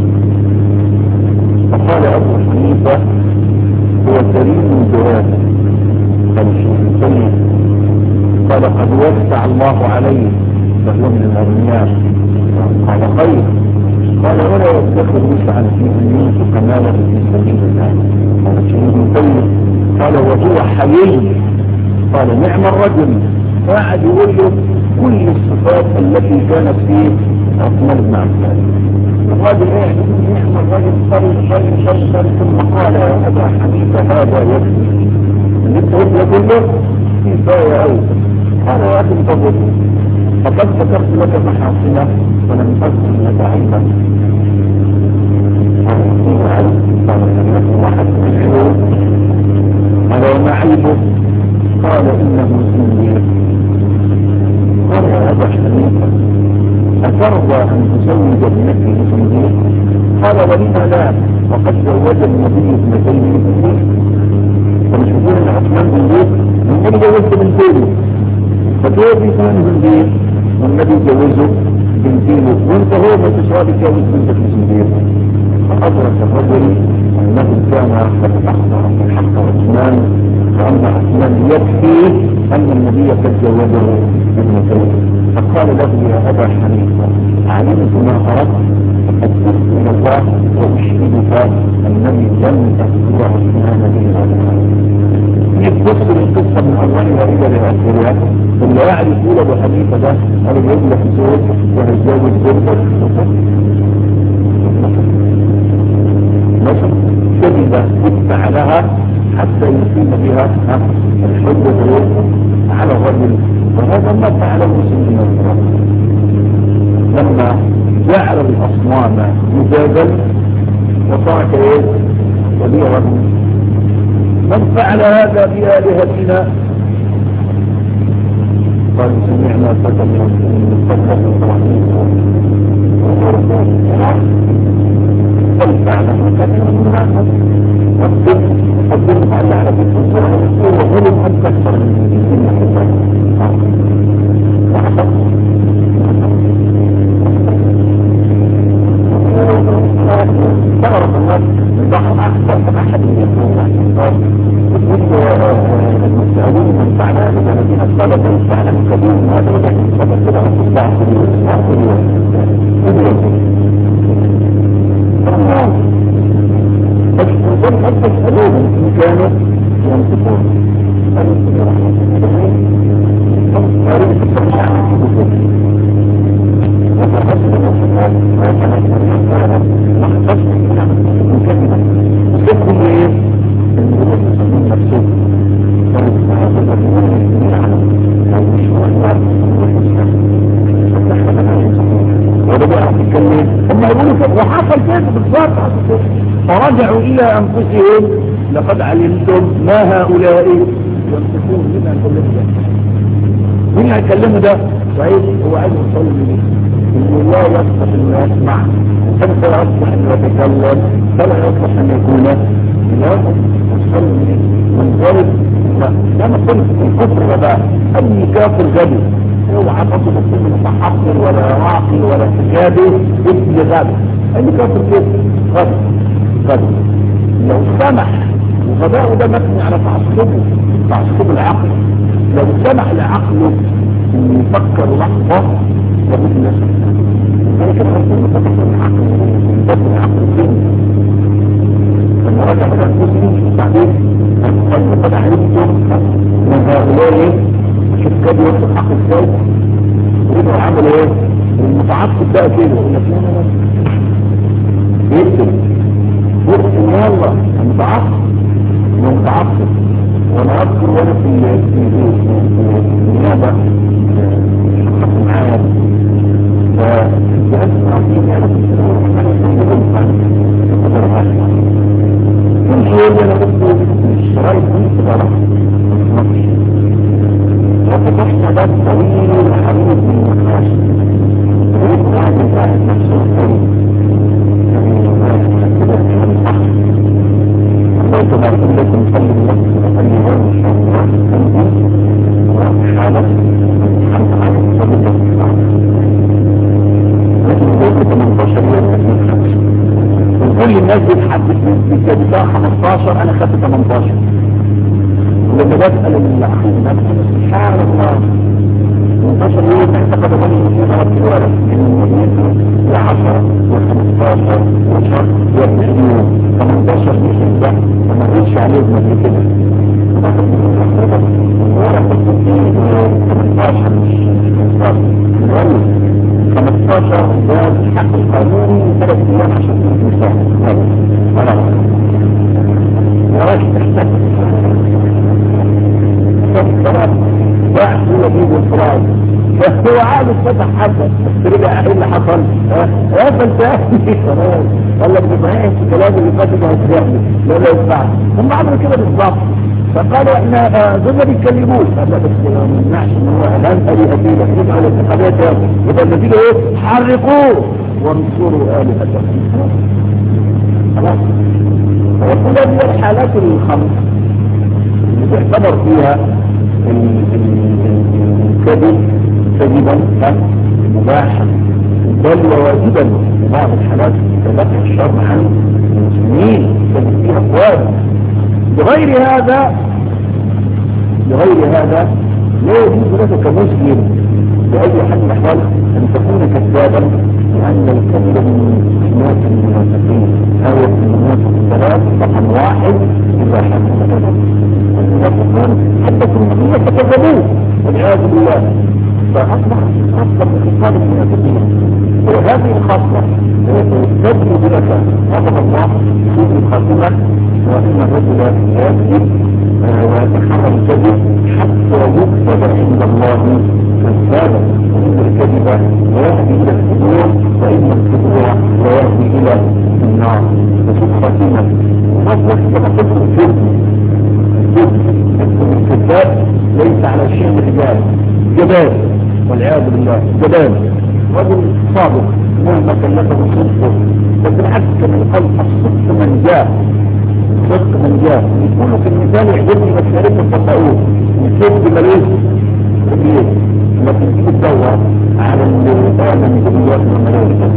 فقال أبو حنيفة هو كريم جواد قال الشيخ سيد قال قد وسع الله عليه فهو من الأغنياء قال خير قال ولا يفتخر وسعا في أمينة كماله في سبيل الله قال الشيخ سيد قال وهو حيي قال نعم الرجل قاعد يقول له كل الصفات التي كانت فيه عثمان بن عفان الراجل ايه نعم الرجل صلي صلي صلي صلي ثم قال يا ابا حنيفه هذا يكفي اللي انت قلت كله كفايه قوي قال يا اخي انتظر فقد ذكرت لك محاسنه ولم اذكر لك عيبا قال وما عيبه قال انه زنديق قال يا ابا حنيفه أترضى أن تزوج ابنتي بزنديق قال ولما لا وقد زوج النبي ابنتين بزنديق فمش يقول ان عثمان زنديق النبي جوزت بنتين فتوفي كان زنديق والنبي جوزه بنتين وانت هو ما تشرب تجوز بنتك بزنديق فأدرك الرجل أنه كان قد أخطأ في حق عثمان وأن عثمان يكفي أن النبي قد زوجه ابنتين فقال له يا أبا حنيفة علمت ما أردت فقد تبت إلى الله وأشهدك أنني لم أذكر عثمان لي غيرها يبص القصة من أولها إلى آخرها اللي يعرف يقول أبو حنيفة ده أنا يجيب لك زوج وهيتزوج زوجك مثلا كذبة اتبع لها حتى يقيم بها الحجة على الرجل وهذا ما فعله المسلمين لما جعل الاصنام مجادل وصارت ايه كبيرا من فعل هذا بآلهتنا قال سمعنا فتى من فتى ابراهيم قل فعله فتى من محمد والطب قدمت على عربية الصلاة وظلم أن تكثر من الحساب تعرف الناس البحر أكثر أحد يكون يقول المستعدين من فعل هذا الذين الطلبة فعل الكبير هذا وجه السبب كده وتصبح كبير وتصبح كبير كبير فالشيطان قد تسألوهم إن كانوا ينطقون هذه السبيل هذه السبيل وتحسن الأصنات ويتنسى الحسانة وحفظت مكملة وسيكون إيه؟ النور يسمون نفسه فرد هذا الأمور يسمون عنه أو مشروع الوارد والحسنة فتحفظ الحسنة وده بقى تتكلم هم يقولوا وحصل كيف بالضبط فرجعوا إلى أنفسهم لقد علمتم ما هؤلاء ينطقون مما يكلموا ده مين هيكلموا ده صحيح هو عايز يوصل لي انه لا يصلح انه يسمع فلا يصلح انه يتكلم فلا يصلح ان يكون لازم يوصل لي من ذلك انا قلت الكفر بقى اي كافر غبي هو عقصه بكل متحضر ولا راقي ولا سجادي ابن غبي اي كافر كده غبي غبي لو سمح وغباؤه ده مبني على تعصبه تعصب العقل لو سمح لعقله ان يفكر لحظه وبدنا ذلك الرسول تفكر العقل تفكر العقل فين ورجع إلى المسلمين بعدين قد علمتم من هؤلاء شكاد يوصل الحق ازاي ويبقوا عملوا ايه المتعصب بقى كده يقول لك لا لا لا يكتب يكتب يلا المتعصب المتعصب وانا اذكر وانا في النيابه شخص معايا فجهاز العظيم يعني كل شيء انا بدي الشرايط دي تبقى وفتحنا باب طويل وحبيب من الناس ويبقى عن الواحد نفسه الطريق الله تبارك لكم صلى الله عليه وسلم ان شاء الله وحالة الحمد على صلى الله عليه وسلم لكن يقول ثمانية عشر يوم من خمسة وكل الناس بتحدث بكتابها خمستاشر انا خدت ثمانية عشر ولما بسأل الأخير نفسه سبحان الله منتشر يوم اعتقد من يغرب الولد من مدينته لعشرة وخمستاشر وشهر وعشرين ثمانتاشر يوم ده وما قلتش عليه من كده ولا خمستين ثمانتاشر مش خمستاشر خمستاشر ده الحق القانوني ثلاث ايام عشان تنساه ولا وراك تحتاج واحد هو بيجي الفراغ فهو عاد فتح حاجة رجع ايه اللي حصل اه فانتهي خلاص والله بنبعيش الكلام اللي فاتت هتفهمه لا لا ينفع هم عملوا كده بالظبط فقالوا احنا دول بيتكلمون قال لا بس ما يمنعش ان هو اعلان ادي اديله يجب على الانتخابات يبقى النتيجه ايه حرقوه وانصروا الهتكم خلاص وكل هذه الحالات الخمس اللي تعتبر فيها الكذب كذبا مباحا بل وواجبا في بعض الحالات تلقي الشر عن المسلمين كذب فيها أقوال بغير هذا بغير هذا لا يجوز لك كمسلم بأي حال من الأحوال أن تكون كذابا لأن الكذب من سمات المنافقين أو المنافق الثلاث رقم واحد إذا حدث المنافقون حدثوا النبي فكذبوه والعياذ بالله فأصبح خاصة بخصال المنافقين وهذه الخاصة تجري لك غضب الله في الخاتمة وإن الرجل يكذب ويتحرم الكذب حتى يكتب عند الله كذابا وإن الكذب ويهدي إلى الفجور وإن الفجور ويهدي إلى النار فسوء خاتمة وأصبح كما قلت الكذب الكذاب ليس على شيء الرجال جبان والعياذ بالله جبان رجل صادق مهما كلفه صدقه بس بالعكس كما يقال الصدق من جاء الصدق من جاء يقولوا في المثال يعجبني بس يا ريت تصدقوه الكذب ملوش كبير لكن تيجي تدور على اللي آمن بالله والملائكة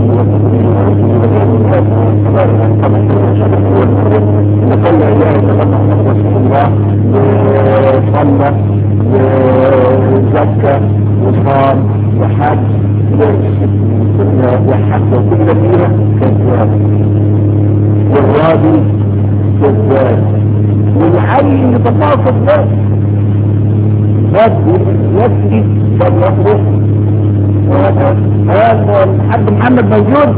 وقال لا إله إلا الله محمد رسول الله صلى وزكى وصام وحج وحج وكل كبيرة كذاب والراضي كذاب والعين اللي طلعه كذاب يبدو يبدي فالمخلوق هذا الحاج محمد موجود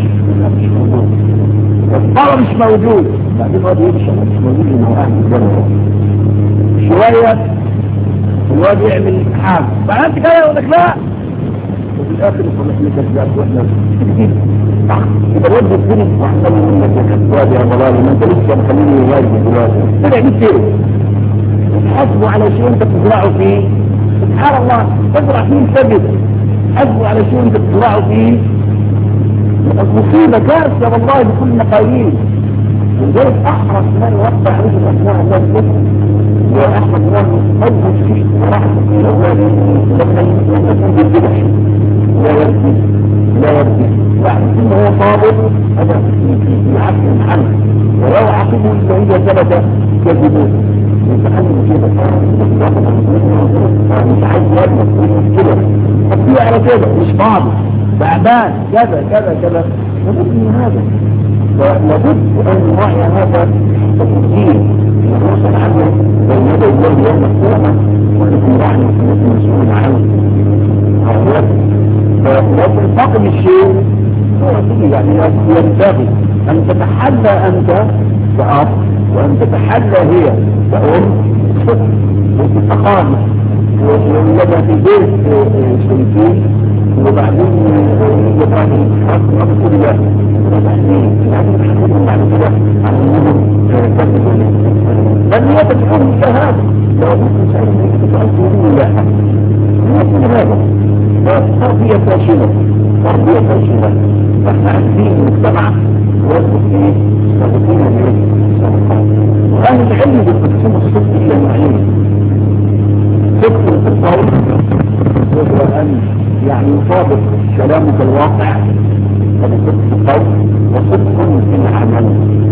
الطلب مش موجود بعدين هو بيمشي مش موجود انه اهل الجنة شوية الواد يعمل حاجة فأنت كده يقول لك لا وفي الاخر يقول لك لك كذاب واحنا كتير يبقى الواد بيتكلم واحنا بنقول لك يا كذاب يا ضلالي ما انت لسه مخليني واجب دلوقتي طلع جبت ايه حسبوا على شيء انت بتزرعوا فيه سبحان الله تزرع فيه الكذب حسبوا على شيء انت بتزرعوا فيه المصيبة كارثة والله بكل مقاييس ولذلك احرص ما يوقع عليه الاسماء الله الكذب واحمد الله مجلس فيه ورحمة الله لما يكون بالجبش لا يرضي لا يرضي يعني انه هو صابر هذا في عقل عنه ولو عقبوا الا اذا ثبت كذبوه يتحمل كده مش عايز يرمى كده خطيه على كده مش فاضي تعبان كذا كذا كذا، لابد من هذا، ولابد ان نراعي هذا الدين ونوصل عنه بين يدي الله يوم القيامه، ونحن نحن مسؤولون عنه. لكن فقد الشيء يعني ينبغي ان تتحلى انت كأب وان تتحلى هي كأم وتتقامل ويبقى في بيت سنتين وبعدين يبقى في حق كل ده وبعدين يعني نحن بعد كده عن انهم تكتبوا بل هي تكون كهذا لو كنت سألني تتعلمون لا لكن هذا تربية فاشلة تربية فاشلة فاحنا عايزين المجتمع ويصبح فيه صدقين اليوم وأهل العلم بيقسموا الصدق إلى نوعين، صدق في القول وهو أن يعني يطابق كلامك الواقع، هذا صدق في القول، وصدق في العمل.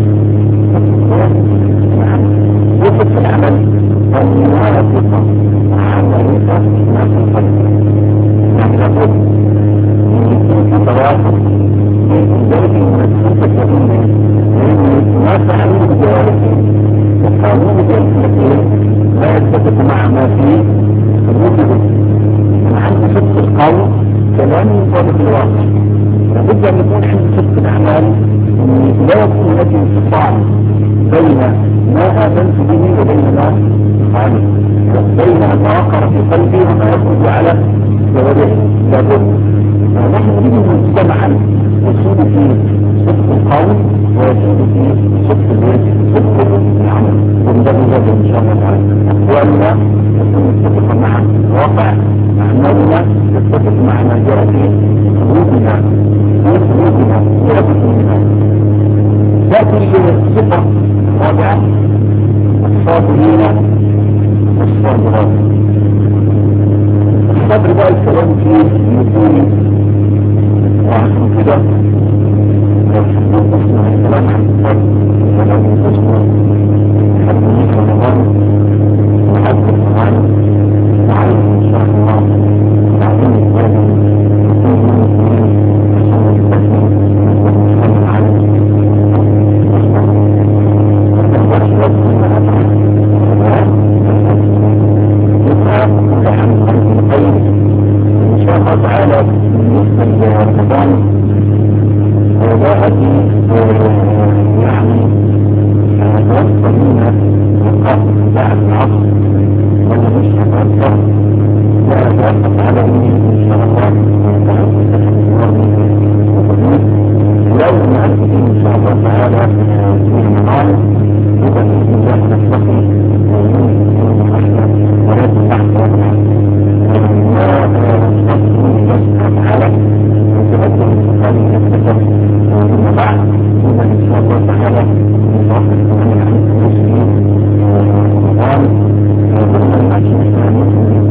وصدق في العمل أن يوافق عملك ما في القلب، يعني لابد من تواصل من ذلك المسؤولية ما تعلم بذلك وقانون ذلك لا يتفق مع ما فيه الوجود من عند صدق القول كلام يطابق الواقع. لابد ان يكون عند صدق الاعمال لا يكون هناك انفصال بين ما امنت به وبين ما قال بين ما وقر في قلبي وما يخرج على جوارحي. لابد نحن نريد مجتمعا يسود فيه صدق القول ويسود فيه صدق البيت صدق العمل ونبغي هذا ان شاء الله تعالى. اقوالنا تكون متفقه مع الواقع، اعمالنا تتفق مع ما جرى في قلوبنا في قلوبنا في قلوبنا. لكن الصفه الرابعه الصابرين والصابرات. الصبر بقى الكلام فيه يكون وعشان كده لو حبيت اسمع الكلام عن الصبر كلام التصبر حبيت رمضان وحب القرآن وعليه ان شاء الله تعليم الوالد يكون من المسلمين وصول التسليم والمسلم عليه والصبر والوحشة والمعافاة يبقى كل عام خير خير ان شاء الله تعالى. بالنسبة لرمضان وجاءت يعني توصل لنا نقاط بعد العصر ولا مش هتأثر لا أتوقف على أني إن شاء الله لو نعرف إن شاء الله تعالى في رمضان يبقى بإذن الله نتلقي ويكون محشنا ولكن تحت وضعها ما نستطيع الله سبحانه وتعالى وتبدل هذه الفترة ومن بعد يبقى إن شاء الله تعالى نتوقف كمان عن المسلمين رمضان ومن العشرين الثانية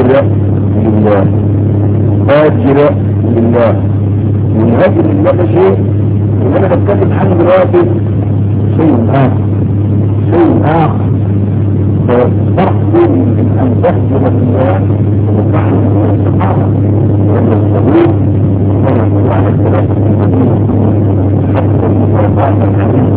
لله هاجر لله والهاجر لله ده شيء اللي انا بتكلم عنه دلوقتي شيء اخر شيء اخر فالفرق بين ان تهجر لله وتحجر للصحابه وان الصديق كان الله عليه السلام في المدينه حتى المتوقعات الحديث